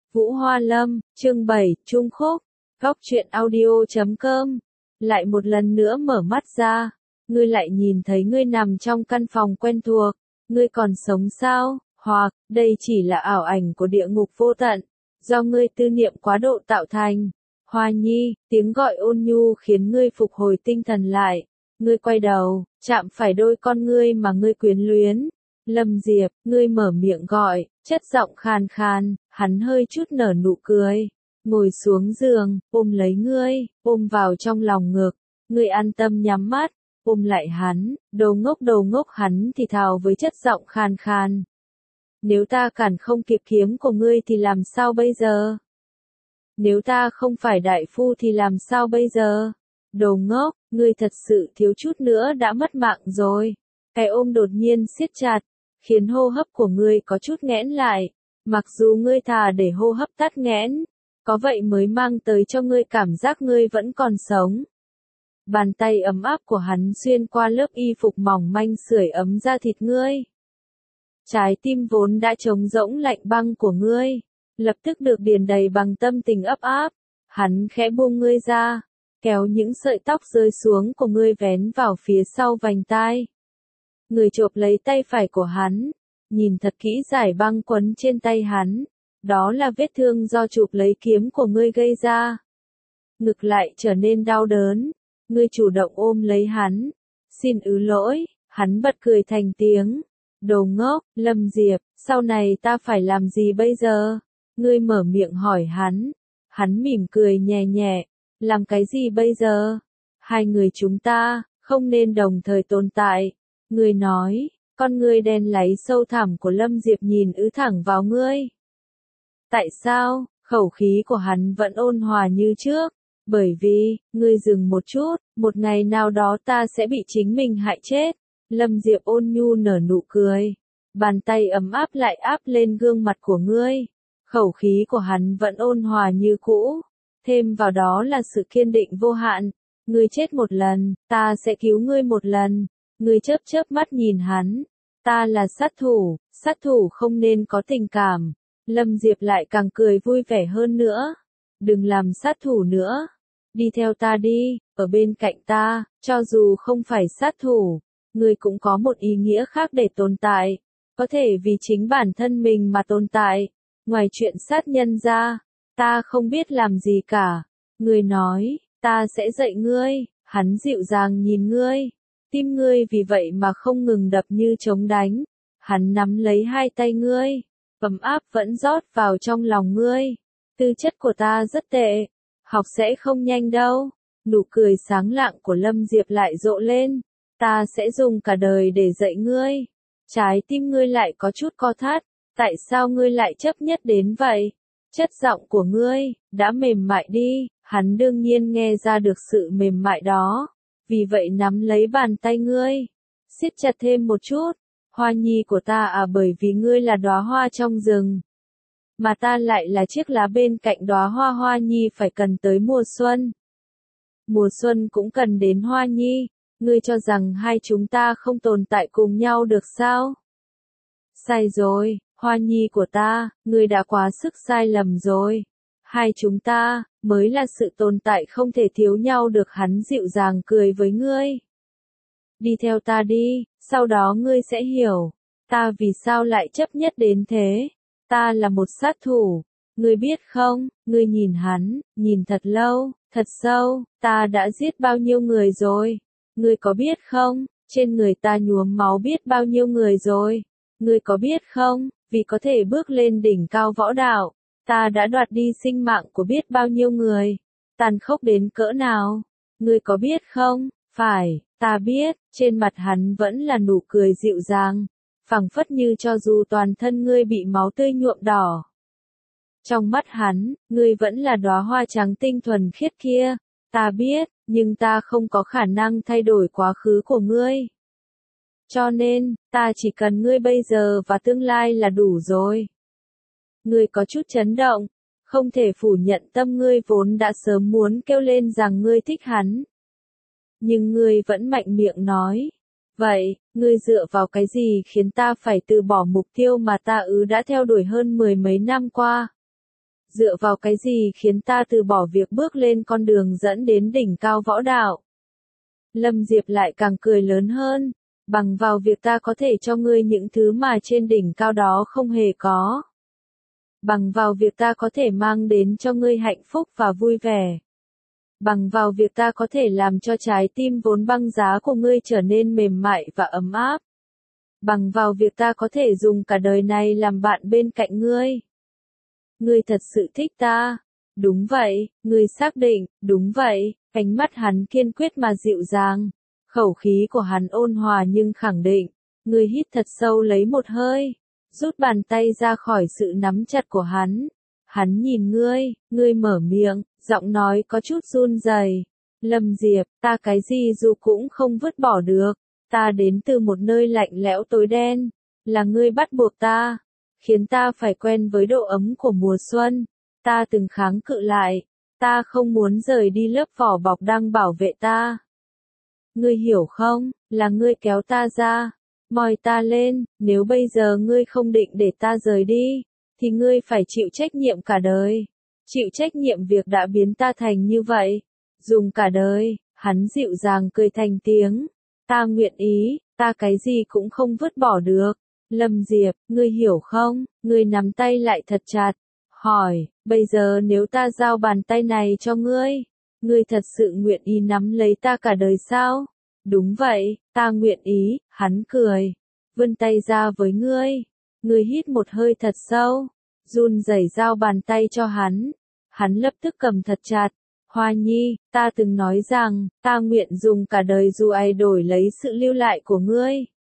Vũ Hoa Lâm, chương 7, Trung Khúc, góc truyện audio.com. Lại một lần nữa mở mắt ra, ngươi lại nhìn thấy ngươi nằm trong căn phòng quen thuộc, ngươi còn sống sao, hoặc, đây chỉ là ảo ảnh của địa ngục vô tận, do ngươi tư niệm quá độ tạo thành. Hoa Nhi, tiếng gọi ôn nhu khiến ngươi phục hồi tinh thần lại, ngươi quay đầu, chạm phải đôi con ngươi mà ngươi quyến luyến. Lâm Diệp, ngươi mở miệng gọi, chất giọng khàn khàn, hắn hơi chút nở nụ cười, ngồi xuống giường, ôm lấy ngươi, ôm vào trong lòng ngực, ngươi an tâm nhắm mắt, ôm lại hắn, đầu ngốc hắn thì thào với chất giọng khàn khàn. Nếu ta cản không kịp kiếm của ngươi thì làm sao bây giờ? Nếu ta không phải đại phu thì làm sao bây giờ? Đồ ngốc, ngươi thật sự thiếu chút nữa đã mất mạng rồi. Cái ôm đột nhiên siết chặt, khiến hô hấp của ngươi có chút nghẽn lại, mặc dù ngươi thà để hô hấp tắt nghẽn, có vậy mới mang tới cho ngươi cảm giác ngươi vẫn còn sống. Bàn tay ấm áp của hắn xuyên qua lớp y phục mỏng manh sưởi ấm da thịt ngươi. Trái tim vốn đã trống rỗng lạnh băng của ngươi, lập tức được điền đầy bằng tâm tình ấp áp. Hắn khẽ buông ngươi ra, kéo những sợi tóc rơi xuống của ngươi vén vào phía sau vành tai. Người chộp lấy tay phải của hắn, nhìn thật kỹ dải băng quấn trên tay hắn, đó là vết thương do chụp lấy kiếm của ngươi gây ra. Ngực lại trở nên đau đớn, ngươi chủ động ôm lấy hắn, xin lỗi, hắn bật cười thành tiếng. Đồ ngốc, Lâm Diệp, sau này ta phải làm gì bây giờ? Ngươi mở miệng hỏi hắn mỉm cười nhẹ nhẹ, làm cái gì bây giờ? Hai người chúng ta, không nên đồng thời tồn tại. Ngươi nói, con ngươi đen láy sâu thẳm của Lâm Diệp nhìn thẳng vào ngươi. Tại sao? Khẩu khí của hắn vẫn ôn hòa như trước. Bởi vì, ngươi dừng một chút, một ngày nào đó ta sẽ bị chính mình hại chết. Lâm Diệp ôn nhu nở nụ cười. Bàn tay ấm áp lại áp lên gương mặt của ngươi. Khẩu khí của hắn vẫn ôn hòa như cũ. Thêm vào đó là sự kiên định vô hạn. Ngươi chết một lần, ta sẽ cứu ngươi một lần. Ngươi chớp mắt nhìn hắn. Ta là sát thủ không nên có tình cảm. Lâm Diệp lại càng cười vui vẻ hơn nữa. Đừng làm sát thủ nữa. Đi theo ta đi, ở bên cạnh ta, cho dù không phải sát thủ, ngươi cũng có một ý nghĩa khác để tồn tại. Có thể vì chính bản thân mình mà tồn tại. Ngoài chuyện sát nhân ra, ta không biết làm gì cả. Ngươi nói, ta sẽ dạy ngươi. Hắn dịu dàng nhìn ngươi. Tim ngươi vì vậy mà không ngừng đập như trống đánh. Hắn nắm lấy hai tay ngươi, ấm áp vẫn rót vào trong lòng ngươi. Tư chất của ta rất tệ, học sẽ không nhanh đâu. Nụ cười sáng lạng của Lâm Diệp lại rộ lên. Ta sẽ dùng cả đời để dạy ngươi. Trái tim ngươi lại có chút co thắt. Tại sao ngươi lại chấp nhất đến vậy? Chất giọng của ngươi đã mềm mại đi. Hắn đương nhiên nghe ra được sự mềm mại đó. Vì vậy nắm lấy bàn tay ngươi, siết chặt thêm một chút. Hoa Nhi của ta bởi vì ngươi là đóa hoa trong rừng, mà ta lại là chiếc lá bên cạnh đóa hoa. Hoa Nhi phải cần tới mùa xuân. Mùa xuân cũng cần đến Hoa Nhi. Ngươi cho rằng hai chúng ta không tồn tại cùng nhau được sao? Sai rồi, Hoa Nhi của ta, ngươi đã quá sức sai lầm rồi. Hai chúng ta, mới là sự tồn tại không thể thiếu nhau được. Hắn dịu dàng cười với ngươi. Đi theo ta đi, sau đó ngươi sẽ hiểu. Ta vì sao lại chấp nhất đến thế. Ta là một sát thủ. Ngươi biết không, ngươi nhìn hắn, nhìn thật lâu, thật sâu. Ta đã giết bao nhiêu người rồi. Ngươi có biết không, trên người ta nhuốm máu biết bao nhiêu người rồi. Ngươi có biết không, vì có thể bước lên đỉnh cao võ đạo, ta đã đoạt đi sinh mạng của biết bao nhiêu người. Tàn khốc đến cỡ nào. Ngươi có biết không? Phải, ta biết. Trên mặt hắn vẫn là nụ cười dịu dàng, phảng phất như cho dù toàn thân ngươi bị máu tươi nhuộm đỏ. Trong mắt hắn, ngươi vẫn là đóa hoa trắng tinh thuần khiết kia. Ta biết, nhưng ta không có khả năng thay đổi quá khứ của ngươi. Cho nên, ta chỉ cần ngươi bây giờ và tương lai là đủ rồi. Ngươi có chút chấn động, không thể phủ nhận tâm ngươi vốn đã sớm muốn kêu lên rằng ngươi thích hắn. Nhưng ngươi vẫn mạnh miệng nói. Vậy, ngươi dựa vào cái gì khiến ta phải từ bỏ mục tiêu mà ta đã theo đuổi hơn 10 mấy năm qua? Dựa vào cái gì khiến ta từ bỏ việc bước lên con đường dẫn đến đỉnh cao võ đạo? Lâm Diệp lại càng cười lớn hơn. Bằng vào việc ta có thể cho ngươi những thứ mà trên đỉnh cao đó không hề có. Bằng vào việc ta có thể mang đến cho ngươi hạnh phúc và vui vẻ. Bằng vào việc ta có thể làm cho trái tim vốn băng giá của ngươi trở nên mềm mại và ấm áp. Bằng vào việc ta có thể dùng cả đời này làm bạn bên cạnh ngươi. Ngươi thật sự thích ta. Đúng vậy, ngươi xác định, đúng vậy. Ánh mắt hắn kiên quyết mà dịu dàng. Khẩu khí của hắn ôn hòa nhưng khẳng định. Ngươi hít thật sâu lấy một hơi. Rút bàn tay ra khỏi sự nắm chặt của hắn. Hắn nhìn ngươi mở miệng, giọng nói có chút run rẩy. Lâm Diệp, ta cái gì dù cũng không vứt bỏ được. Ta đến từ một nơi lạnh lẽo tối đen. Là ngươi bắt buộc ta. Khiến ta phải quen với độ ấm của mùa xuân. Ta từng kháng cự lại. Ta không muốn rời đi lớp vỏ bọc đang bảo vệ ta. Ngươi hiểu không, là ngươi kéo ta ra. Moi ta lên, nếu bây giờ ngươi không định để ta rời đi, thì ngươi phải chịu trách nhiệm cả đời. Chịu trách nhiệm việc đã biến ta thành như vậy. Dùng cả đời, hắn dịu dàng cười thành tiếng. Ta nguyện ý, ta cái gì cũng không vứt bỏ được. Lâm Diệp, ngươi hiểu không? Ngươi nắm tay lại thật chặt. Hỏi, bây giờ nếu ta giao bàn tay này cho ngươi, ngươi thật sự nguyện ý nắm lấy ta cả đời sao? Đúng vậy, ta nguyện ý, hắn cười. Vươn tay ra với ngươi. Ngươi hít một hơi thật sâu. Run rẩy giao bàn tay cho hắn. Hắn lập tức cầm thật chặt. Hoa Nhi, ta từng nói rằng, ta nguyện dùng cả đời dù ai đổi lấy sự lưu lại của ngươi.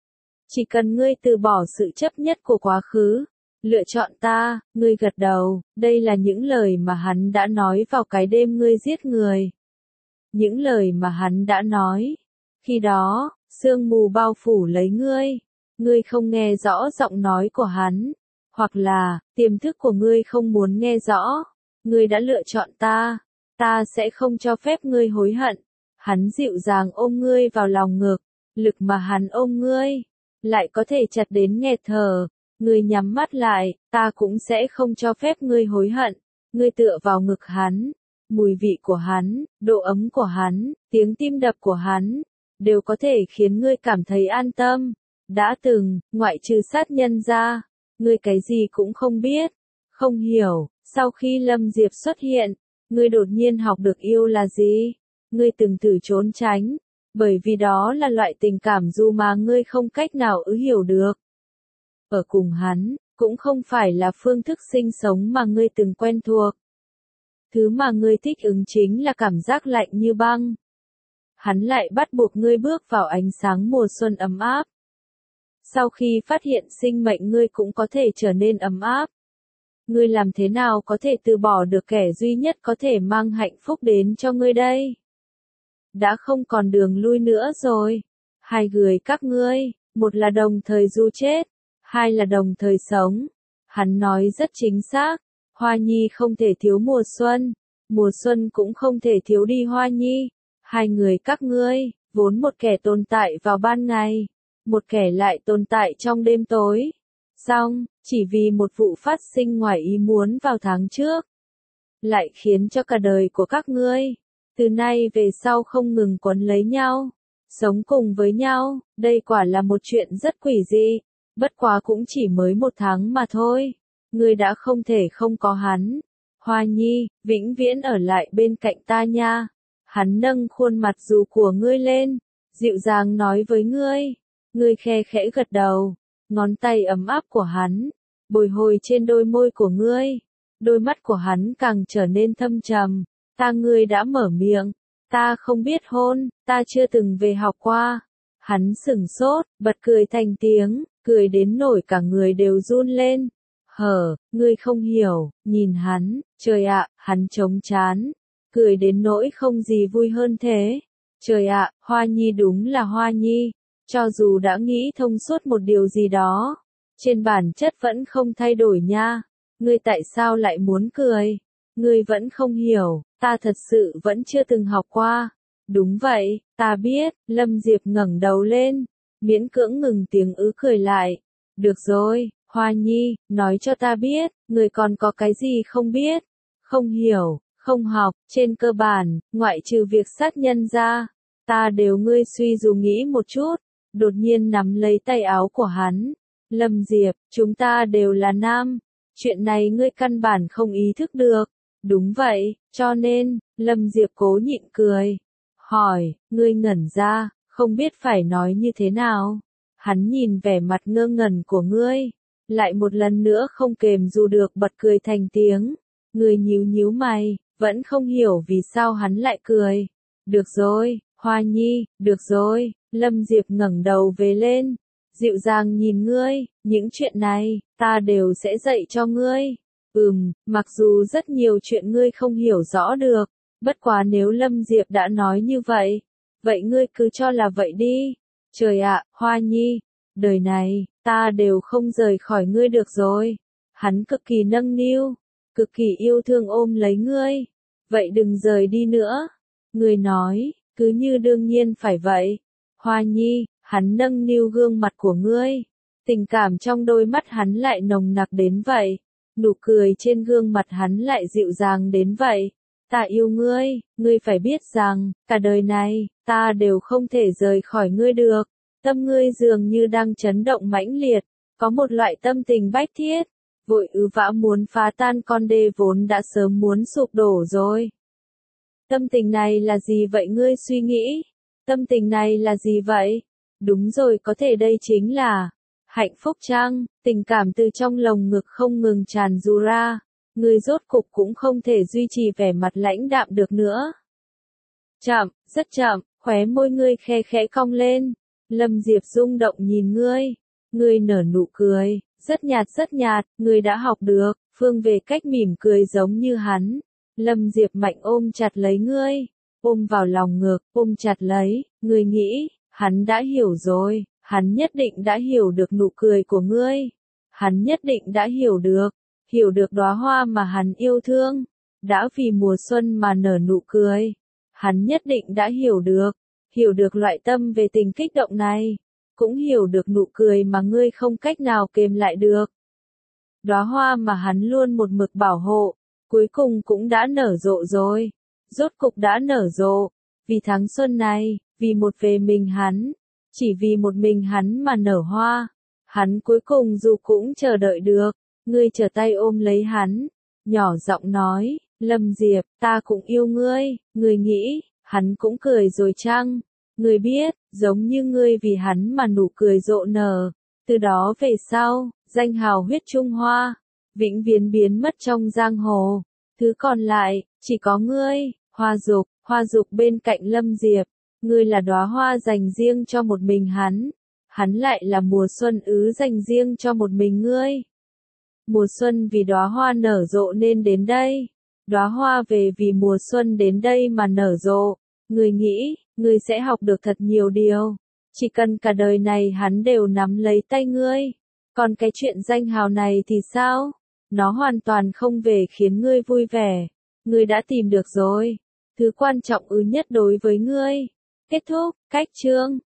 Chỉ cần ngươi từ bỏ sự chấp nhất của quá khứ. Lựa chọn ta, ngươi gật đầu. Đây là những lời mà hắn đã nói vào cái đêm ngươi giết người. Những lời mà hắn đã nói. Khi đó, sương mù bao phủ lấy ngươi. Ngươi không nghe rõ giọng nói của hắn. Hoặc là, tiềm thức của ngươi không muốn nghe rõ. Ngươi đã lựa chọn ta. Ta sẽ không cho phép ngươi hối hận. Hắn dịu dàng ôm ngươi vào lòng ngực. Lực mà hắn ôm ngươi, lại có thể chặt đến nghẹt thở. Ngươi nhắm mắt lại, ta cũng sẽ không cho phép ngươi hối hận. Ngươi tựa vào ngực hắn. Mùi vị của hắn, độ ấm của hắn, tiếng tim đập của hắn, đều có thể khiến ngươi cảm thấy an tâm. Đã từng, ngoại trừ sát nhân ra, ngươi cái gì cũng không biết, không hiểu. Sau khi Lâm Diệp xuất hiện, ngươi đột nhiên học được yêu là gì. Ngươi từng thử trốn tránh, bởi vì đó là loại tình cảm dù mà ngươi không cách nào hiểu được. Ở cùng hắn, cũng không phải là phương thức sinh sống mà ngươi từng quen thuộc. Thứ mà ngươi thích ứng chính là cảm giác lạnh như băng. Hắn lại bắt buộc ngươi bước vào ánh sáng mùa xuân ấm áp. Sau khi phát hiện sinh mệnh ngươi cũng có thể trở nên ấm áp. Ngươi làm thế nào có thể từ bỏ được kẻ duy nhất có thể mang hạnh phúc đến cho ngươi đây? Đã không còn đường lui nữa rồi. Hai người các ngươi, một là đồng thời du chết, hai là đồng thời sống. Hắn nói rất chính xác. Hoa Nhi không thể thiếu mùa xuân cũng không thể thiếu đi Hoa Nhi. Hai người các ngươi, vốn một kẻ tồn tại vào ban ngày, một kẻ lại tồn tại trong đêm tối. Xong, chỉ vì một vụ phát sinh ngoài ý muốn vào tháng trước, lại khiến cho cả đời của các ngươi, từ nay về sau không ngừng quấn lấy nhau, sống cùng với nhau. Đây quả là một chuyện rất quỷ dị, bất quá cũng chỉ mới một tháng mà thôi. Ngươi đã không thể không có hắn. Hoa Nhi, vĩnh viễn ở lại bên cạnh ta nha. Hắn nâng khuôn mặt dù của ngươi lên, dịu dàng nói với ngươi. Ngươi khe khẽ gật đầu, ngón tay ấm áp của hắn bồi hồi trên đôi môi của ngươi. Đôi mắt của hắn càng trở nên thâm trầm. Ta ngươi đã mở miệng. Ta không biết hôn, ta chưa từng về học qua. Hắn sửng sốt, bật cười thành tiếng, cười đến nổi cả người đều run lên. Ngươi không hiểu, nhìn hắn, trời ạ, hắn trống trán, cười đến nỗi không gì vui hơn thế. Trời ạ, Hoa Nhi đúng là Hoa Nhi, cho dù đã nghĩ thông suốt một điều gì đó, trên bản chất vẫn không thay đổi nha. Ngươi tại sao lại muốn cười? Ngươi vẫn không hiểu, ta thật sự vẫn chưa từng học qua. Đúng vậy, ta biết. Lâm Diệp ngẩng đầu lên, miễn cưỡng ngừng tiếng cười lại. Được rồi, Hoa Nhi, nói cho ta biết, ngươi còn có cái gì không biết, không hiểu, không học, trên cơ bản, ngoại trừ việc sát nhân ra, ta đều ngươi suy dù nghĩ một chút, đột nhiên nắm lấy tay áo của hắn. Lâm Diệp, chúng ta đều là nam, chuyện này ngươi căn bản không ý thức được. Đúng vậy, cho nên, Lâm Diệp cố nhịn cười. Hỏi, ngươi ngẩn ra, không biết phải nói như thế nào. Hắn nhìn vẻ mặt ngơ ngẩn của ngươi, lại một lần nữa không kềm dù được bật cười thành tiếng. Ngươi nhíu nhíu mày, vẫn không hiểu vì sao hắn lại cười. Được rồi, Hoa Nhi, được rồi, Lâm Diệp ngẩng đầu về lên, dịu dàng nhìn ngươi, những chuyện này, ta đều sẽ dạy cho ngươi. Mặc dù rất nhiều chuyện ngươi không hiểu rõ được, bất quá nếu Lâm Diệp đã nói như vậy, vậy ngươi cứ cho là vậy đi. Trời ạ, Hoa Nhi, đời này, ta đều không rời khỏi ngươi được rồi. Hắn cực kỳ nâng niu, cực kỳ yêu thương ôm lấy ngươi. Vậy đừng rời đi nữa. Ngươi nói, cứ như đương nhiên phải vậy. Hoa Nhi, hắn nâng niu gương mặt của ngươi. Tình cảm trong đôi mắt hắn lại nồng nặc đến vậy. Nụ cười trên gương mặt hắn lại dịu dàng đến vậy. Ta yêu ngươi, ngươi phải biết rằng, cả đời này, ta đều không thể rời khỏi ngươi được. Tâm ngươi dường như đang chấn động mãnh liệt, có một loại tâm tình bách thiết, vội vã muốn phá tan con đê vốn đã sớm muốn sụp đổ rồi. Tâm tình này là gì vậy ngươi suy nghĩ? Tâm tình này là gì vậy? Đúng rồi, có thể đây chính là hạnh phúc chăng? Tình cảm từ trong lồng ngực không ngừng tràn ru ra, ngươi rốt cục cũng không thể duy trì vẻ mặt lãnh đạm được nữa. Chậm, rất chậm, khóe môi ngươi khe khẽ cong lên. Lâm Diệp rung động nhìn ngươi nở nụ cười, rất nhạt, ngươi đã học được, phương về cách mỉm cười giống như hắn. Lâm Diệp mạnh ôm chặt lấy ngươi, ôm vào lòng ngực, ôm chặt lấy, ngươi nghĩ, hắn đã hiểu rồi, hắn nhất định đã hiểu được nụ cười của ngươi. Hắn nhất định đã hiểu được đóa hoa mà hắn yêu thương, đã vì mùa xuân mà nở nụ cười. Hắn nhất định đã hiểu được loại tâm về tình kích động này, cũng hiểu được nụ cười mà ngươi không cách nào kềm lại được. Đóa hoa mà hắn luôn một mực bảo hộ, cuối cùng cũng đã nở rộ rồi, rốt cục đã nở rộ, vì tháng xuân này, vì một về mình hắn, chỉ vì một mình hắn mà nở hoa, hắn cuối cùng dù cũng chờ đợi được. Ngươi trở tay ôm lấy hắn, nhỏ giọng nói, Lâm Diệp, ta cũng yêu ngươi, ngươi nghĩ, hắn cũng cười rồi chăng? Ngươi biết, giống như ngươi vì hắn mà nụ cười rộ nở, từ đó về sau, danh hào huyết Trung Hoa, vĩnh viễn biến mất trong giang hồ, thứ còn lại, chỉ có ngươi, Hoa Dục bên cạnh Lâm Diệp, ngươi là đóa hoa dành riêng cho một mình hắn lại là mùa xuân dành riêng cho một mình ngươi. Mùa xuân vì đóa hoa nở rộ nên đến đây, đóa hoa về vì mùa xuân đến đây mà nở rộ. Ngươi nghĩ, ngươi sẽ học được thật nhiều điều, chỉ cần cả đời này hắn đều nắm lấy tay ngươi. Còn cái chuyện danh hào này thì sao? Nó hoàn toàn không về khiến ngươi vui vẻ. Ngươi đã tìm được rồi, thứ quan trọng nhất đối với ngươi. Kết thúc, cách chương.